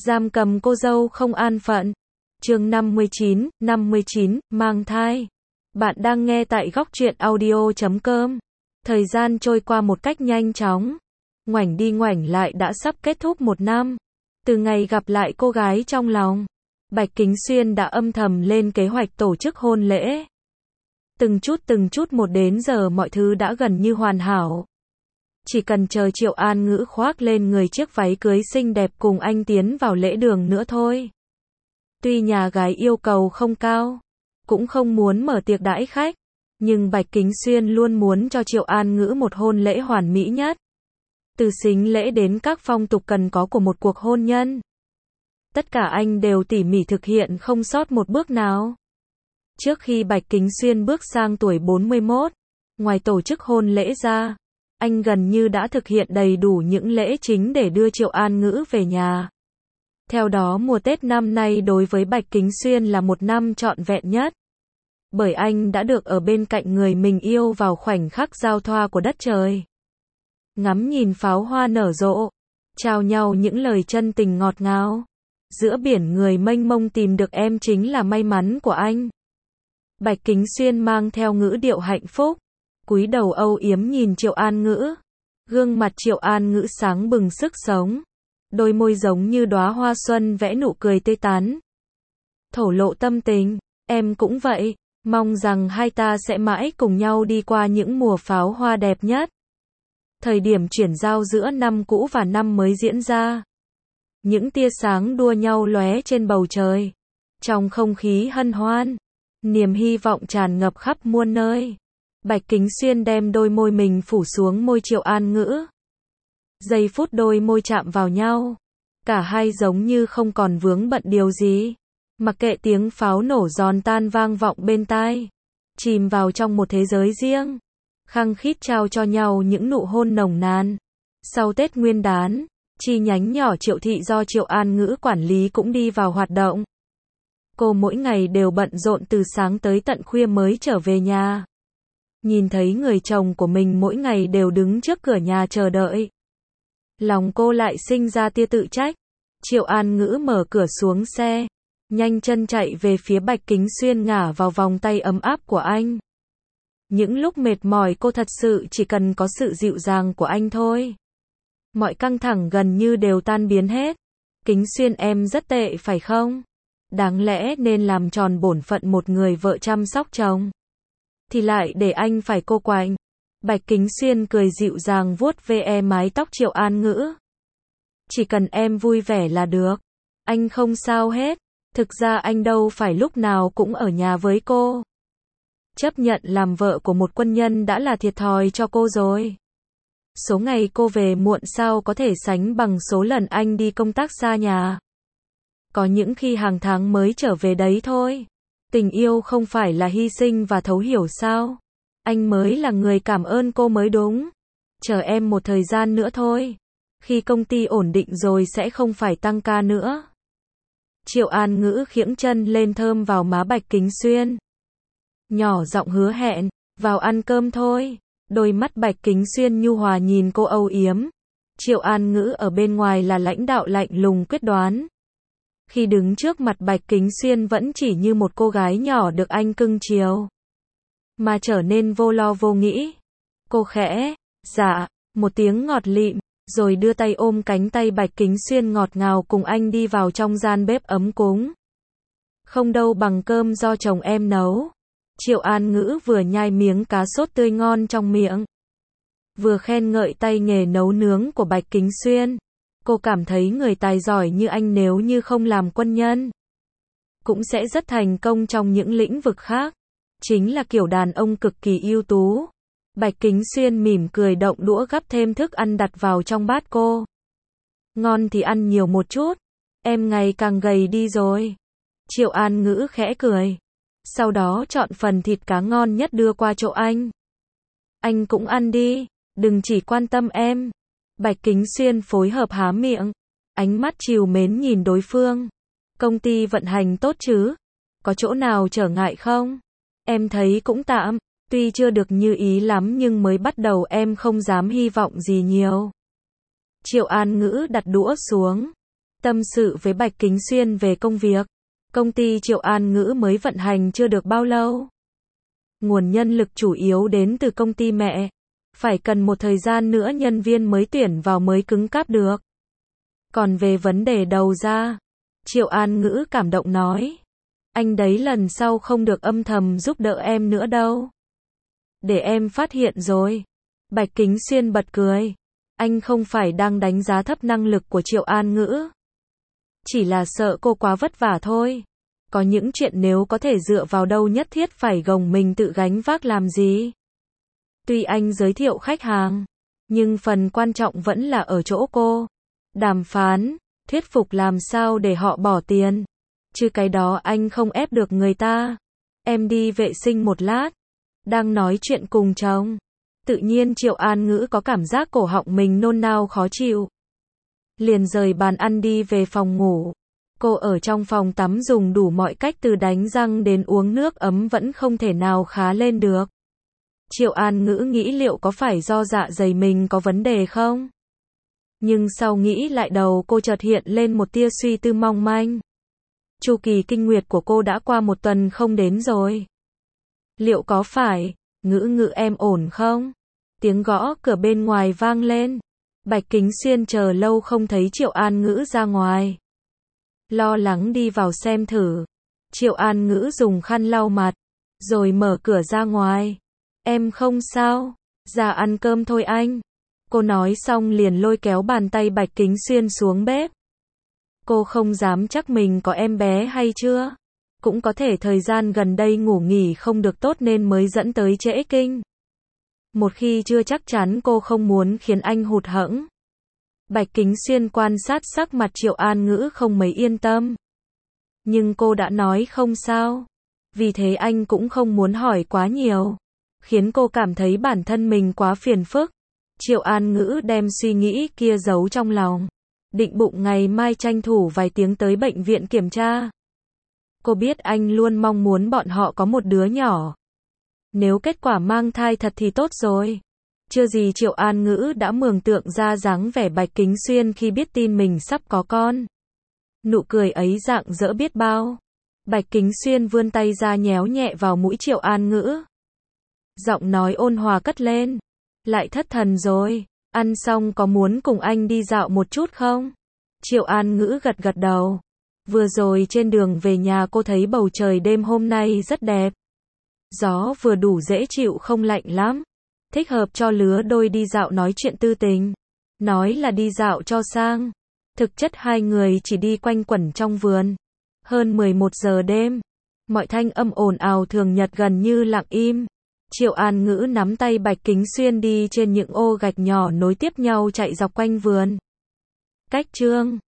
Giam cầm cô dâu không an phận. Chương 59, mang thai. Bạn đang nghe tại góc truyện audio.com. Thời gian trôi qua một cách nhanh chóng. Ngoảnh đi ngoảnh lại đã sắp kết thúc một năm. Từ ngày gặp lại cô gái trong lòng, Bạch Kính Xuyên đã âm thầm lên kế hoạch tổ chức hôn lễ. Từng chút một đến giờ mọi thứ đã gần như hoàn hảo. Chỉ cần chờ Triệu An Ngữ khoác lên người chiếc váy cưới xinh đẹp cùng anh tiến vào lễ đường nữa thôi. Tuy nhà gái yêu cầu không cao, cũng không muốn mở tiệc đãi khách, nhưng Bạch Kính Xuyên luôn muốn cho Triệu An Ngữ một hôn lễ hoàn mỹ nhất. Từ sính lễ đến các phong tục cần có của một cuộc hôn nhân. Tất cả anh đều tỉ mỉ thực hiện không sót một bước nào. Trước khi Bạch Kính Xuyên bước sang tuổi 41, ngoài tổ chức hôn lễ ra, anh gần như đã thực hiện đầy đủ những lễ chính để đưa Triệu An Ngữ về nhà. Theo đó mùa Tết năm nay đối với Bạch Kính Xuyên là một năm trọn vẹn nhất. Bởi anh đã được ở bên cạnh người mình yêu vào khoảnh khắc giao thoa của đất trời. Ngắm nhìn pháo hoa nở rộ, trao nhau những lời chân tình ngọt ngào. Giữa biển người mênh mông tìm được em chính là may mắn của anh. Bạch Kính Xuyên mang theo ngữ điệu hạnh phúc, cúi đầu âu yếm nhìn Triệu An Ngữ. Gương mặt Triệu An Ngữ sáng bừng sức sống, đôi môi giống như đóa hoa xuân vẽ nụ cười tươi tắn. Thổ lộ tâm tình, em cũng vậy, mong rằng hai ta sẽ mãi cùng nhau đi qua những mùa pháo hoa đẹp nhất. Thời điểm chuyển giao giữa năm cũ và năm mới diễn ra. Những tia sáng đua nhau lóe trên bầu trời. Trong không khí hân hoan, niềm hy vọng tràn ngập khắp muôn nơi. Bạch Kính Xuyên đem đôi môi mình phủ xuống môi Triệu An Ngữ. Giây phút đôi môi chạm vào nhau, cả hai giống như không còn vướng bận điều gì. Mặc kệ tiếng pháo nổ giòn tan vang vọng bên tai, chìm vào trong một thế giới riêng, khăng khít trao cho nhau những nụ hôn nồng nàn. Sau Tết Nguyên đán, chi nhánh nhỏ Triệu thị do Triệu An Ngữ quản lý cũng đi vào hoạt động. Cô mỗi ngày đều bận rộn từ sáng tới tận khuya mới trở về nhà. Nhìn thấy người chồng của mình mỗi ngày đều đứng trước cửa nhà chờ đợi, lòng cô lại sinh ra tia tự trách. Triệu An Ngữ mở cửa xuống xe, nhanh chân chạy về phía Bạch Kính Xuyên ngả vào vòng tay ấm áp của anh. Những lúc mệt mỏi cô thật sự chỉ cần có sự dịu dàng của anh thôi. Mọi căng thẳng gần như đều tan biến hết. Kính Xuyên em rất tệ phải không? Đáng lẽ nên làm tròn bổn phận một người vợ chăm sóc chồng, thì lại để anh phải cô quạnh. Bạch Kính Xuyên cười dịu dàng vuốt ve mái tóc Triệu An Ngữ. Chỉ cần em vui vẻ là được. Anh không sao hết. Thực ra anh đâu phải lúc nào cũng ở nhà với cô. Chấp nhận làm vợ của một quân nhân đã là thiệt thòi cho cô rồi. Số ngày cô về muộn sao có thể sánh bằng số lần anh đi công tác xa nhà. Có những khi hàng tháng mới trở về đấy thôi. Tình yêu không phải là hy sinh và thấu hiểu sao? Anh mới là người cảm ơn cô mới đúng. Chờ em một thời gian nữa thôi. Khi công ty ổn định rồi sẽ không phải tăng ca nữa. Triệu An Ngữ khiễng chân lên thơm vào má Bạch Kính Xuyên. Nhỏ giọng hứa hẹn, vào ăn cơm thôi. Đôi mắt Bạch Kính Xuyên nhu hòa nhìn cô âu yếm. Triệu An Ngữ ở bên ngoài là lãnh đạo lạnh lùng quyết đoán. Khi đứng trước mặt Bạch Kính Xuyên vẫn chỉ như một cô gái nhỏ được anh cưng chiều, mà trở nên vô lo vô nghĩ. Cô khẽ, dạ, một tiếng ngọt lịm, rồi đưa tay ôm cánh tay Bạch Kính Xuyên ngọt ngào cùng anh đi vào trong gian bếp ấm cúng. Không đâu bằng cơm do chồng em nấu. Triệu An Ngữ vừa nhai miếng cá sốt tươi ngon trong miệng, vừa khen ngợi tay nghề nấu nướng của Bạch Kính Xuyên. Cô cảm thấy người tài giỏi như anh nếu như không làm quân nhân, cũng sẽ rất thành công trong những lĩnh vực khác. Chính là kiểu đàn ông cực kỳ ưu tú. Bạch Kính Xuyên mỉm cười động đũa gắp thêm thức ăn đặt vào trong bát cô. Ngon thì ăn nhiều một chút. Em ngày càng gầy đi rồi. Triệu An Ngữ khẽ cười. Sau đó chọn phần thịt cá ngon nhất đưa qua chỗ anh. Anh cũng ăn đi, đừng chỉ quan tâm em. Bạch Kính Xuyên phối hợp há miệng, ánh mắt trìu mến nhìn đối phương. Công ty vận hành tốt chứ? Có chỗ nào trở ngại không? Em thấy cũng tạm, tuy chưa được như ý lắm nhưng mới bắt đầu em không dám hy vọng gì nhiều. Triệu An Ngữ đặt đũa xuống, Tâm sự với Bạch Kính Xuyên về công việc. Công ty Triệu An Ngữ mới vận hành chưa được bao lâu. Nguồn nhân lực chủ yếu đến từ công ty mẹ. Phải cần một thời gian nữa nhân viên mới tuyển vào mới cứng cáp được. Còn về vấn đề đầu ra, Triệu An Ngữ cảm động nói. Anh đấy lần sau không được âm thầm giúp đỡ em nữa đâu. Để em phát hiện rồi. Bạch Kính Xuyên bật cười. Anh không phải đang đánh giá thấp năng lực của Triệu An Ngữ. Chỉ là sợ cô quá vất vả thôi. Có những chuyện nếu có thể dựa vào đâu nhất thiết phải gồng mình tự gánh vác làm gì. Tuy anh giới thiệu khách hàng, nhưng phần quan trọng vẫn là ở chỗ cô. Đàm phán, thuyết phục làm sao để họ bỏ tiền. Chứ cái đó anh không ép được người ta. Em đi vệ sinh một lát. Đang nói chuyện cùng chồng. Tự nhiên Triệu An Ngữ có cảm giác cổ họng mình nôn nao khó chịu. Liền rời bàn ăn đi về phòng ngủ. Cô ở trong phòng tắm dùng đủ mọi cách từ đánh răng đến uống nước ấm vẫn không thể nào khá lên được. Triệu An Ngữ nghĩ liệu có phải do dạ dày mình có vấn đề không? Nhưng sau nghĩ lại đầu cô chợt hiện lên một tia suy tư mong manh. Chu kỳ kinh nguyệt của cô đã qua 1 tuần không đến rồi. Liệu có phải, Ngữ Ngữ em ổn không? Tiếng gõ cửa bên ngoài vang lên. Bạch Kính Xuyên chờ lâu không thấy Triệu An Ngữ ra ngoài. Lo lắng đi vào xem thử. Triệu An Ngữ dùng khăn lau mặt, rồi mở cửa ra ngoài. Em không sao, ra ăn cơm thôi anh. Cô nói xong liền lôi kéo bàn tay Bạch Kính Xuyên xuống bếp. Cô không dám chắc mình có em bé hay chưa. Cũng có thể thời gian gần đây ngủ nghỉ không được tốt nên mới dẫn tới trễ kinh. Một khi chưa chắc chắn cô không muốn khiến anh hụt hẫng. Bạch Kính Xuyên quan sát sắc mặt Triệu An Ngữ không mấy yên tâm. Nhưng cô đã nói không sao. Vì thế anh cũng không muốn hỏi quá nhiều. Khiến cô cảm thấy bản thân mình quá phiền phức. Triệu An Ngữ đem suy nghĩ kia giấu trong lòng. Định bụng ngày mai tranh thủ vài tiếng tới bệnh viện kiểm tra. Cô biết anh luôn mong muốn bọn họ có một đứa nhỏ. Nếu kết quả mang thai thật thì tốt rồi. Chưa gì Triệu An Ngữ đã mường tượng ra dáng vẻ Bạch Kính Xuyên khi biết tin mình sắp có con. Nụ cười ấy rạng rỡ biết bao. Bạch Kính Xuyên vươn tay ra nhéo nhẹ vào mũi Triệu An Ngữ. Giọng nói ôn hòa cất lên. Lại thất thần rồi. Ăn xong có muốn cùng anh đi dạo một chút không? Triệu An Ngữ gật gật đầu. Vừa rồi trên đường về nhà cô thấy bầu trời đêm hôm nay rất đẹp. Gió vừa đủ dễ chịu không lạnh lắm. Thích hợp cho lứa đôi đi dạo nói chuyện tư tình. Nói là đi dạo cho sang. Thực chất hai người chỉ đi quanh quẩn trong vườn. Hơn 11 giờ đêm. Mọi thanh âm ồn ào thường nhật gần như lặng im. Triệu An Ngữ nắm tay Bạch Kính Xuyên đi trên những ô gạch nhỏ nối tiếp nhau chạy dọc quanh vườn. Cách chương